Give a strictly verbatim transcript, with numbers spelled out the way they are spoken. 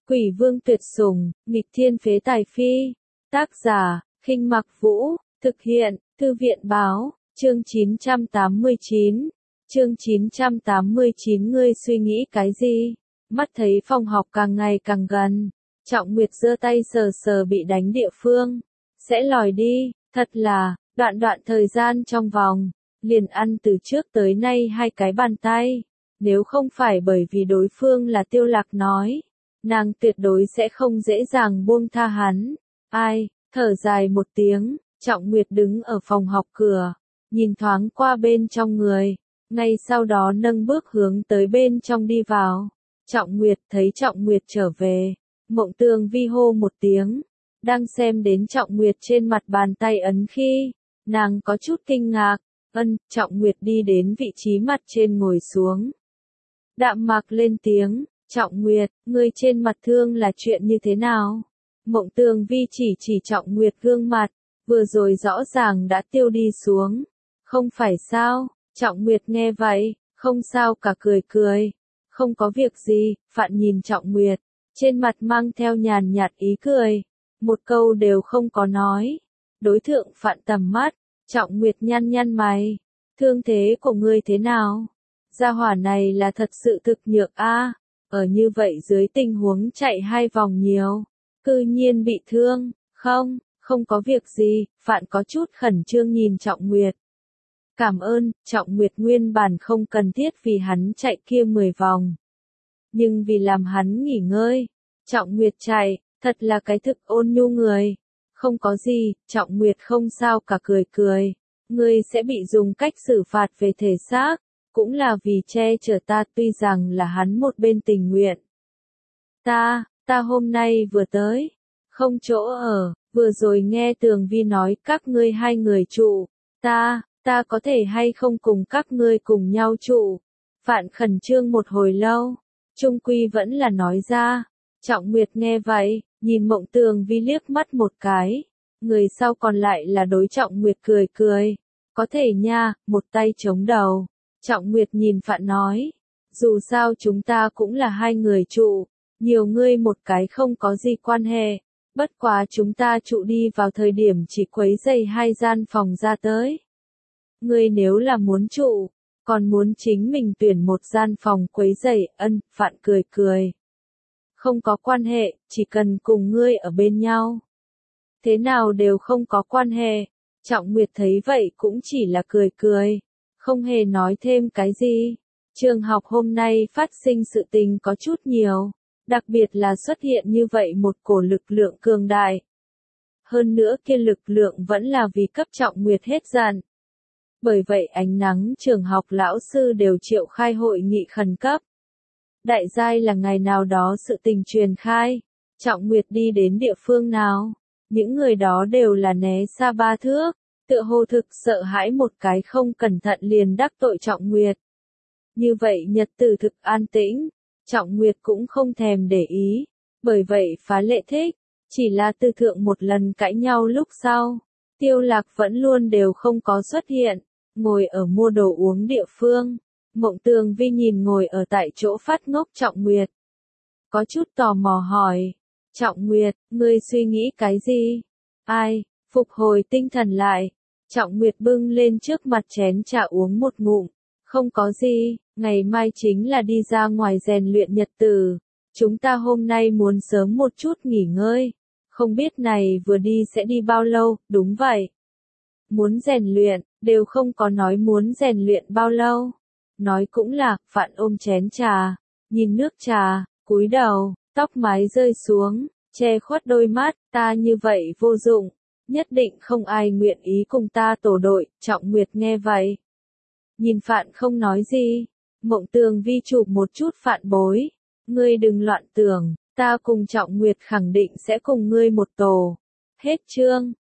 Quỷ vương tuyệt sủng, nghịch thiên phế tài phi. Tác giả, Khinh Mặc Vũ, thực hiện, Thư viện báo, chương chín trăm tám mươi chín. Chương chín trăm tám mươi chín ngươi suy nghĩ cái gì? Mắt thấy phòng học càng ngày càng gần, Trọng Nguyệt giơ tay sờ sờ bị đánh địa phương. Sẽ lòi đi, thật là, đoạn đoạn thời gian trong vòng, liền ăn từ trước tới nay hai cái bàn tay. Nếu không phải bởi vì đối phương là Tiêu Lạc nói, nàng tuyệt đối sẽ không dễ dàng buông tha hắn. Ai, thở dài một tiếng, Trọng Nguyệt đứng ở phòng học cửa, nhìn thoáng qua bên trong người, ngay sau đó nâng bước hướng tới bên trong đi vào. Trọng Nguyệt thấy Trọng Nguyệt trở về, Mộng Tường Vi hô một tiếng, đang xem đến Trọng Nguyệt trên mặt bàn tay ấn khi, nàng có chút kinh ngạc. Ân, Trọng Nguyệt đi đến vị trí mặt trên ngồi xuống. Đạm Mạc lên tiếng, Trọng Nguyệt, ngươi trên mặt thương là chuyện như thế nào? Mộng Tường Vi chỉ chỉ Trọng Nguyệt gương mặt, vừa rồi rõ ràng đã tiêu đi xuống. Không phải sao? Trọng Nguyệt nghe vậy, không sao cả cười cười. Không có việc gì, Phạn nhìn Trọng Nguyệt, trên mặt mang theo nhàn nhạt ý cười. Một câu đều không có nói. Đối thượng Phạn tầm mắt, Trọng Nguyệt nhăn nhăn mày. Thương thế của ngươi thế nào? Gia hỏa này là thật sự thực nhược a, ở như vậy dưới tình huống chạy hai vòng nhiều, cư nhiên bị thương. Không, không có việc gì, Phạn có chút khẩn trương nhìn Trọng Nguyệt. Cảm ơn, Trọng Nguyệt nguyên bản không cần thiết vì hắn chạy kia mười vòng. Nhưng vì làm hắn nghỉ ngơi, Trọng Nguyệt chạy, thật là cái thực ôn nhu người. Không có gì, Trọng Nguyệt không sao cả cười cười. Ngươi sẽ bị dùng cách xử phạt về thể xác, cũng là vì che chở ta, tuy rằng là hắn một bên tình nguyện. Ta, ta hôm nay vừa tới, không chỗ ở, vừa rồi nghe Tường Vi nói các ngươi hai người trụ, ta, ta có thể hay không cùng các ngươi cùng nhau trụ. Phạn khẩn trương một hồi lâu, chung quy vẫn là nói ra. Trọng Nguyệt nghe vậy, nhìn Mộng Tường Vi liếc mắt một cái, người sau còn lại là đối Trọng Nguyệt cười cười. Có thể nha, một tay chống đầu. Trọng Nguyệt nhìn Phạn nói, dù sao chúng ta cũng là hai người trụ, nhiều ngươi một cái không có gì quan hệ, bất quá chúng ta trụ đi vào thời điểm chỉ quấy rầy hai gian phòng ra tới. Ngươi nếu là muốn trụ, còn muốn chính mình tuyển một gian phòng quấy rầy. Ân, Phạn cười cười. Không có quan hệ, chỉ cần cùng ngươi ở bên nhau. Thế nào đều không có quan hệ. Trọng Nguyệt thấy vậy cũng chỉ là cười cười, không hề nói thêm cái gì. Trường học hôm nay phát sinh sự tình có chút nhiều, đặc biệt là xuất hiện như vậy một cổ lực lượng cường đại. Hơn nữa kia lực lượng vẫn là vì cấp Trọng Nguyệt hết giận. Bởi vậy ánh nắng trường học lão sư đều triệu khai hội nghị khẩn cấp. Đại giai là ngày nào đó sự tình truyền khai, Trọng Nguyệt đi đến địa phương nào, những người đó đều là né xa ba thước, tựa hồ thực sợ hãi một cái không cẩn thận liền đắc tội Trọng Nguyệt. Như vậy nhật tử thực an tĩnh, Trọng Nguyệt cũng không thèm để ý, bởi vậy phá lệ thích, chỉ là tư thượng một lần cãi nhau lúc sau, Tiêu Lạc vẫn luôn đều không có xuất hiện, ngồi ở mua đồ uống địa phương. Mộng Tường Vi nhìn ngồi ở tại chỗ phát ngốc Trọng Nguyệt, có chút tò mò hỏi, Trọng Nguyệt, ngươi suy nghĩ cái gì? Ai, phục hồi tinh thần lại, Trọng Nguyệt bưng lên trước mặt chén trà uống một ngụm, không có gì, ngày mai chính là đi ra ngoài rèn luyện nhật tử, chúng ta hôm nay muốn sớm một chút nghỉ ngơi, không biết này vừa đi sẽ đi bao lâu. Đúng vậy, muốn rèn luyện, đều không có nói muốn rèn luyện bao lâu. Nói cũng là, Phạn ôm chén trà, nhìn nước trà, cúi đầu, tóc mái rơi xuống, che khuất đôi mắt. Ta như vậy vô dụng, nhất định không ai nguyện ý cùng ta tổ đội. Trọng Nguyệt nghe vậy, nhìn Phạn không nói gì. Mộng Tường Vi chụp một chút Phạn bối, ngươi đừng loạn tưởng, ta cùng Trọng Nguyệt khẳng định sẽ cùng ngươi một tổ. Hết chương.